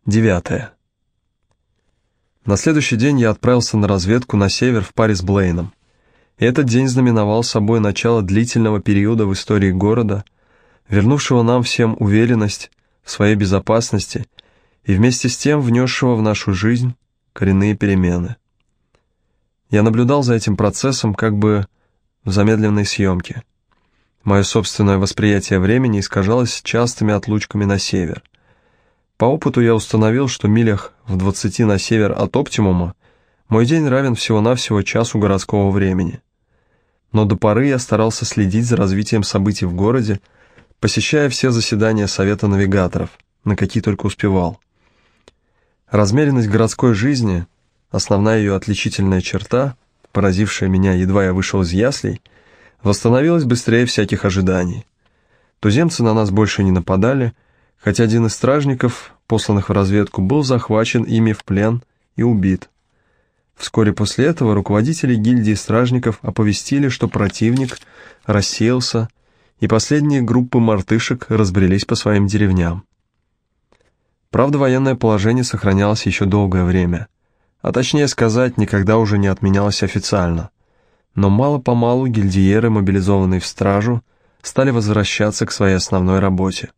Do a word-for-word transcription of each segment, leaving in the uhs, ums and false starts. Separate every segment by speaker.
Speaker 1: Девятое. На следующий день я отправился на разведку на север в паре с Блейном. И этот день знаменовал собой начало длительного периода в истории города, вернувшего нам всем уверенность в своей безопасности и вместе с тем внесшего в нашу жизнь коренные перемены. Я наблюдал за этим процессом как бы в замедленной съемке. Мое собственное восприятие времени искажалось частыми отлучками на север. По опыту я установил, что милях в двадцати на север от оптимума мой день равен всего-навсего часу городского времени. Но до поры я старался следить за развитием событий в городе, посещая все заседания Совета навигаторов, на какие только успевал. Размеренность городской жизни, основная ее отличительная черта, поразившая меня, едва я вышел из яслей, восстановилась быстрее всяких ожиданий. Туземцы на нас больше не нападали, хотя один из стражников, посланных в разведку, был захвачен ими в плен и убит. Вскоре после этого руководители гильдии стражников оповестили, что противник рассеялся, и последние группы мартышек разбрелись по своим деревням. Правда, военное положение сохранялось еще долгое время, а точнее сказать, никогда уже не отменялось официально. Но мало-помалу гильдиеры, мобилизованные в стражу, стали возвращаться к своей основной работе.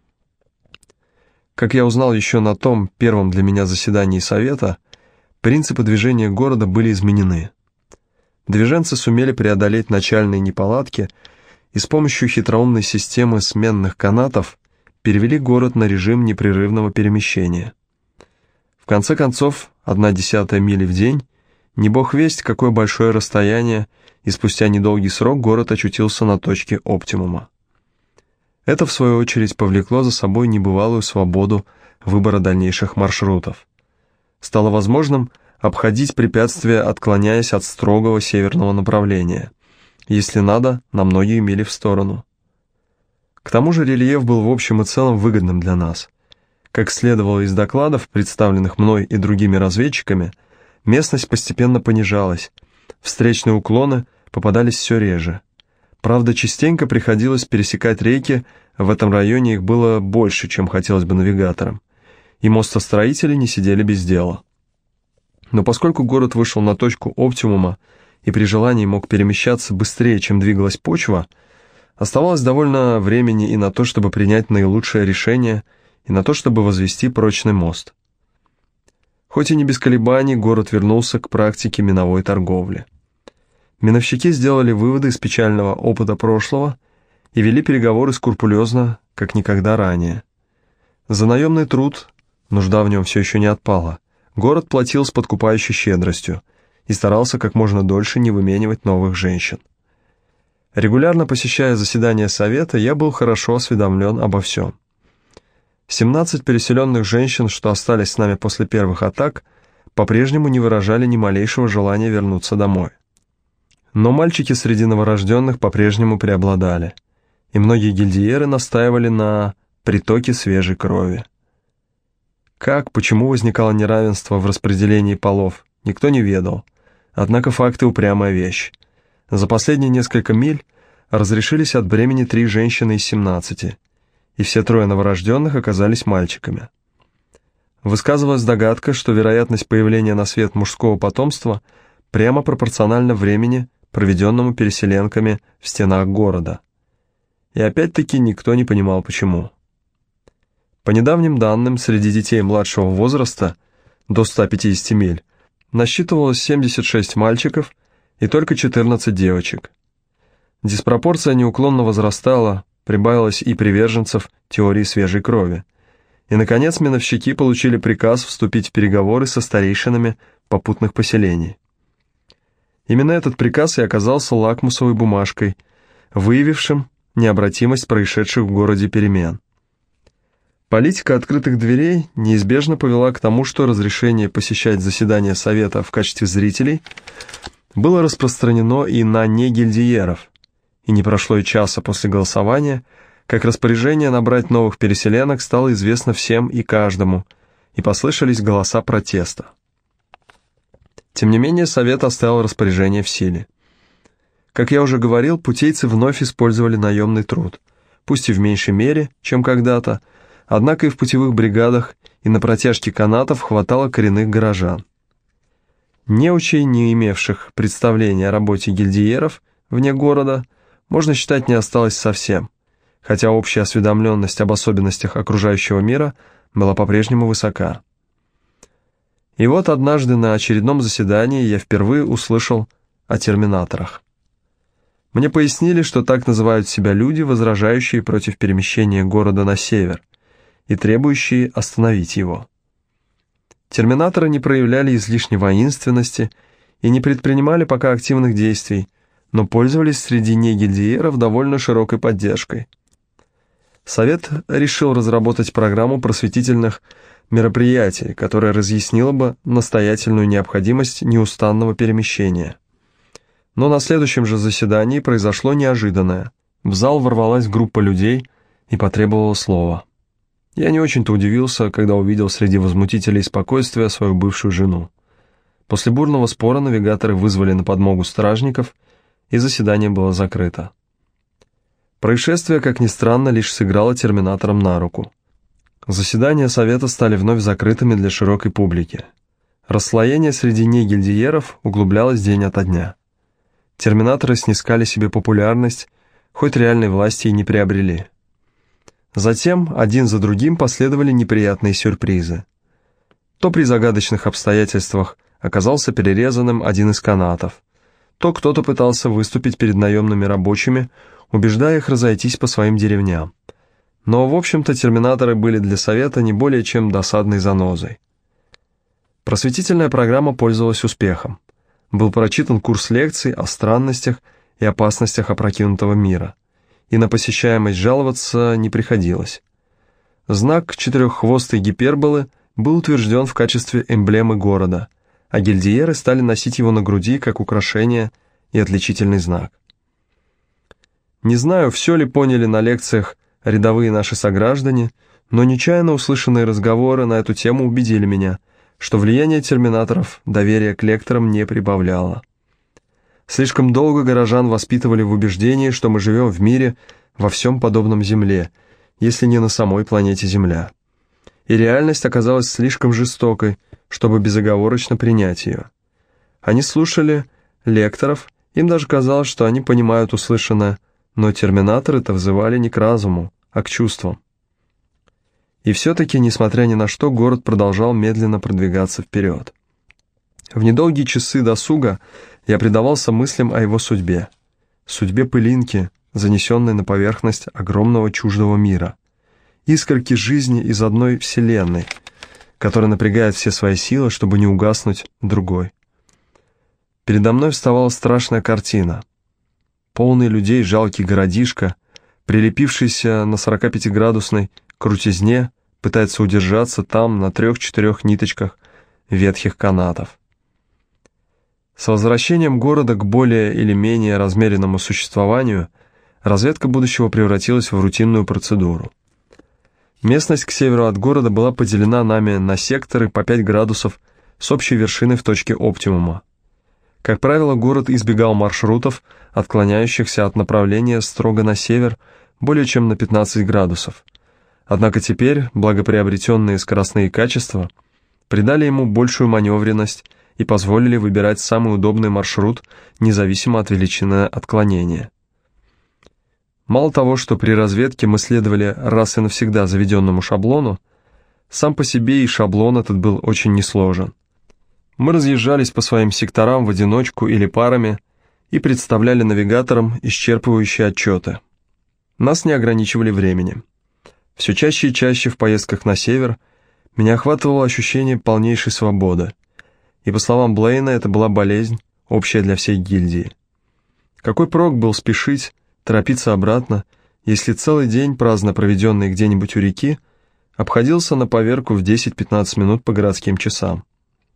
Speaker 1: Как я узнал еще на том первом для меня заседании совета, принципы движения города были изменены. Движенцы сумели преодолеть начальные неполадки и с помощью хитроумной системы сменных канатов перевели город на режим непрерывного перемещения. В конце концов, одна десятая мили в день, не бог весть, какое большое расстояние, и спустя недолгий срок город очутился на точке оптимума. Это, в свою очередь, повлекло за собой небывалую свободу выбора дальнейших маршрутов. Стало возможным обходить препятствия, отклоняясь от строгого северного направления, если надо, на многие мили в сторону. К тому же рельеф был в общем и целом выгодным для нас. Как следовало из докладов, представленных мной и другими разведчиками, местность постепенно понижалась, встречные уклоны попадались все реже. Правда, частенько приходилось пересекать реки, в этом районе их было больше, чем хотелось бы навигаторам, и мостостроители не сидели без дела. Но поскольку город вышел на точку оптимума и при желании мог перемещаться быстрее, чем двигалась почва, оставалось довольно времени и на то, чтобы принять наилучшее решение, и на то, чтобы возвести прочный мост. Хоть и не без колебаний, город вернулся к практике миновой торговли. Миновщики сделали выводы из печального опыта прошлого и вели переговоры скрупулезно, как никогда ранее. За наемный труд, нужда в нем все еще не отпала, город платил с подкупающей щедростью и старался как можно дольше не выменивать новых женщин. Регулярно посещая заседания совета, я был хорошо осведомлен обо всем. семнадцать переселенных женщин, что остались с нами после первых атак, по-прежнему не выражали ни малейшего желания вернуться домой. Но мальчики среди новорожденных по-прежнему преобладали, и многие гильдиеры настаивали на притоке свежей крови. Как, почему возникало неравенство в распределении полов, никто не ведал, однако факты — упрямая вещь. За последние несколько миль разрешились от бремени три женщины из семнадцати, и все трое новорожденных оказались мальчиками. Высказывалась догадка, что вероятность появления на свет мужского потомства прямо пропорциональна времени, проведенному переселенками в стенах города. И опять-таки никто не понимал, почему. По недавним данным, среди детей младшего возраста, до ста пятидесяти миль, насчитывалось семьдесят шесть мальчиков и только четырнадцать девочек. Диспропорция неуклонно возрастала, прибавилось и приверженцев теории свежей крови. И, наконец, миновщики получили приказ вступить в переговоры со старейшинами попутных поселений. Именно этот приказ и оказался лакмусовой бумажкой, выявившим необратимость происшедших в городе перемен. Политика открытых дверей неизбежно повела к тому, что разрешение посещать заседания совета в качестве зрителей было распространено и на негильдиеров, и не прошло и часа после голосования, как распоряжение набрать новых переселенок стало известно всем и каждому, и послышались голоса протеста. Тем не менее, совет оставил распоряжение в силе. Как я уже говорил, путейцы вновь использовали наемный труд, пусть и в меньшей мере, чем когда-то, Однако и в путевых бригадах, и на протяжке канатов хватало коренных горожан. Неучей, не имевших представления о работе гильдиеров вне города, можно считать, не осталось совсем, хотя общая осведомленность об особенностях окружающего мира была по-прежнему высока. И вот однажды на очередном заседании я впервые услышал о терминаторах. Мне пояснили, что так называют себя люди, возражающие против перемещения города на север и требующие остановить его. Терминаторы не проявляли излишней воинственности и не предпринимали пока активных действий, но пользовались среди негильдиеров довольно широкой поддержкой. Совет решил разработать программу просветительных мероприятий, которая разъяснила бы настоятельную необходимость неустанного перемещения. Но на следующем же заседании произошло неожиданное. В зал ворвалась группа людей и потребовала слова. Я не очень-то удивился, когда увидел среди возмутителей спокойствия свою бывшую жену. После бурного спора навигаторы вызвали на подмогу стражников, и заседание было закрыто. Происшествие, как ни странно, лишь сыграло терминаторам на руку. Заседания совета стали вновь закрытыми для широкой публики. Расслоение среди негильдиеров углублялось день ото дня. Терминаторы снискали себе популярность, хоть реальной власти и не приобрели. Затем один за другим последовали неприятные сюрпризы. То при загадочных обстоятельствах оказался перерезанным один из канатов, то кто-то пытался выступить перед наемными рабочими, убеждая их разойтись по своим деревням. Но, в общем-то, терминаторы были для совета не более чем досадной занозой. Просветительная программа пользовалась успехом. Был прочитан курс лекций о странностях и опасностях опрокинутого мира, и на посещаемость жаловаться не приходилось. Знак четыреххвостой гиперболы был утвержден в качестве эмблемы города, а гильдиеры стали носить его на груди как украшение и отличительный знак. Не знаю, все ли поняли на лекциях рядовые наши сограждане, но нечаянно услышанные разговоры на эту тему убедили меня, что влияние терминаторов доверия к лекторам не прибавляло. Слишком долго горожан воспитывали в убеждении, что мы живем в мире во всем подобном Земле, если не на самой планете Земля. И реальность оказалась слишком жестокой, чтобы безоговорочно принять ее. Они слушали лекторов, им даже казалось, что они понимают услышанное, но терминаторы-то взывали не к разуму, а к чувствам. И все-таки, несмотря ни на что, город продолжал медленно продвигаться вперед. В недолгие часы досуга я предавался мыслям о его судьбе, судьбе пылинки, занесенной на поверхность огромного чуждого мира, искорки жизни из одной вселенной, которая напрягает все свои силы, чтобы не угаснуть другой. Передо мной вставала страшная картина. Полный людей жалкий городишко, прилепившийся на сорокапятиградусной крутизне, пытается удержаться там на трех-четырех ниточках ветхих канатов. С возвращением города к более или менее размеренному существованию разведка будущего превратилась в рутинную процедуру. Местность к северу от города была поделена нами на секторы по пять градусов с общей вершиной в точке оптимума. Как правило, город избегал маршрутов, отклоняющихся от направления строго на север более чем на пятнадцать градусов. Однако теперь благоприобретенные скоростные качества придали ему большую маневренность и позволили выбирать самый удобный маршрут, независимо от величины отклонения. Мало того, что при разведке мы следовали раз и навсегда заведенному шаблону, сам по себе и шаблон этот был очень несложен. Мы разъезжались по своим секторам в одиночку или парами и представляли навигаторам исчерпывающие отчеты. Нас не ограничивали временем. Все чаще и чаще в поездках на север меня охватывало ощущение полнейшей свободы, и, по словам Блейна, это была болезнь, общая для всей гильдии. Какой прок был спешить, торопиться обратно, если целый день, праздно проведенный где-нибудь у реки, обходился на поверку в десять-пятнадцать минут по городским часам.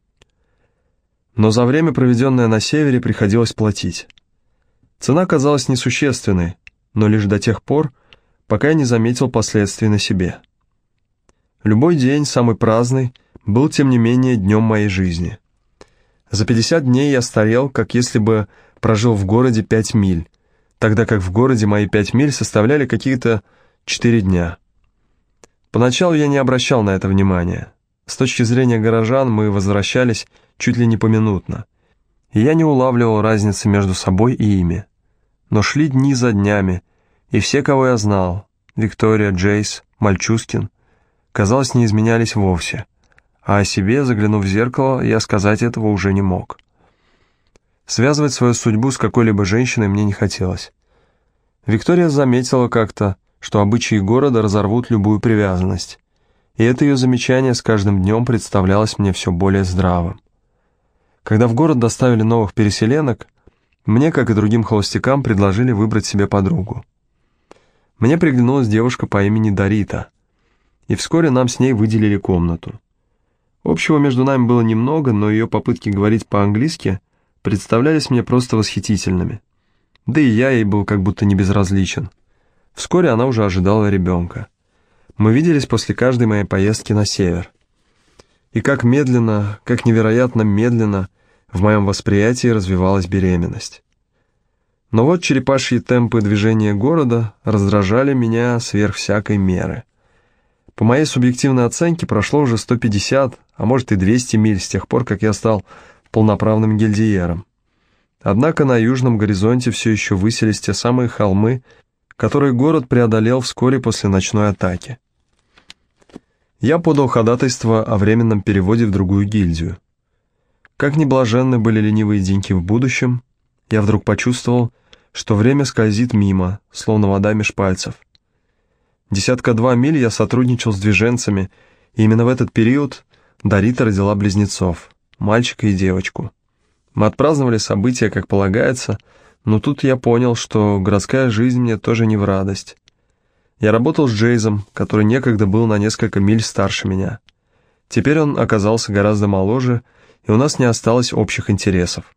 Speaker 1: Но за время, проведенное на севере, приходилось платить. Цена казалась несущественной, но лишь до тех пор, пока я не заметил последствий на себе. Любой день, самый праздный, был, тем не менее, днем моей жизни. За пятьдесят дней я старел, как если бы прожил в городе пять миль, тогда как в городе мои пять миль составляли какие-то четыре дня. Поначалу я не обращал на это внимания. С точки зрения горожан мы возвращались чуть ли не поминутно, и я не улавливал разницы между собой и ими. Но шли дни за днями, и все, кого я знал, Виктория, Джейс, Мальчускин, казалось, не изменялись вовсе, а о себе, заглянув в зеркало, я сказать этого уже не мог. Связывать свою судьбу с какой-либо женщиной мне не хотелось. Виктория заметила как-то, что обычаи города разорвут любую привязанность, и это ее замечание с каждым днем представлялось мне все более здравым. Когда в город доставили новых переселенок, мне, как и другим холостякам, предложили выбрать себе подругу. Мне приглянулась девушка по имени Дарита, и вскоре нам с ней выделили комнату. Общего между нами было немного, но ее попытки говорить по-английски представлялись мне просто восхитительными. Да и я ей был как будто не безразличен. Вскоре она уже ожидала ребенка. Мы виделись после каждой моей поездки на север. И как медленно, как невероятно медленно в моем восприятии развивалась беременность. Но вот черепашьи темпы движения города раздражали меня сверх всякой меры. По моей субъективной оценке прошло уже сто пятьдесят, а может и двести миль с тех пор, как я стал полноправным гильдиером. Однако на южном горизонте все еще высились те самые холмы, которые город преодолел вскоре после ночной атаки. Я подал ходатайство о временном переводе в другую гильдию. Как ни блаженны были ленивые деньки в будущем, я вдруг почувствовал, что время скользит мимо, словно вода меж пальцев. Десятка два миль я сотрудничал с движенцами, и именно в этот период Дарита родила близнецов, мальчика и девочку. Мы отпраздновали события, как полагается, но тут я понял, что городская жизнь мне тоже не в радость. Я работал с Джейзом, который некогда был на несколько миль старше меня. Теперь он оказался гораздо моложе, и у нас не осталось общих интересов.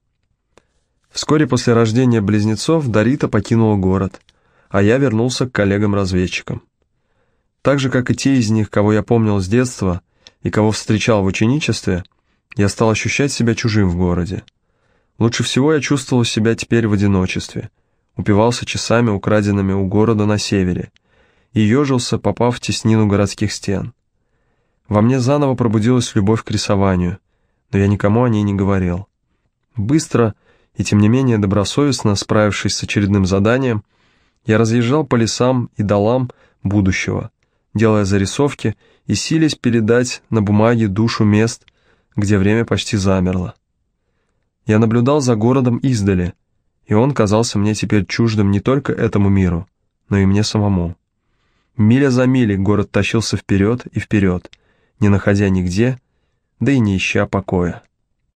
Speaker 1: Вскоре после рождения близнецов Дарита покинула город, а я вернулся к коллегам-разведчикам. Так же, как и те из них, кого я помнил с детства и кого встречал в ученичестве, я стал ощущать себя чужим в городе. Лучше всего я чувствовал себя теперь в одиночестве, упивался часами, украденными у города на севере, и ежился, попав в теснину городских стен. Во мне заново пробудилась любовь к рисованию, но я никому о ней не говорил. Быстро и, тем не менее, добросовестно справившись с очередным заданием, я разъезжал по лесам и долам будущего, делая зарисовки и силясь передать на бумаге душу мест, где время почти замерло. Я наблюдал за городом издали, и он казался мне теперь чуждым не только этому миру, но и мне самому. Миля за милей город тащился вперед и вперед, не находя нигде, да и не ища покоя.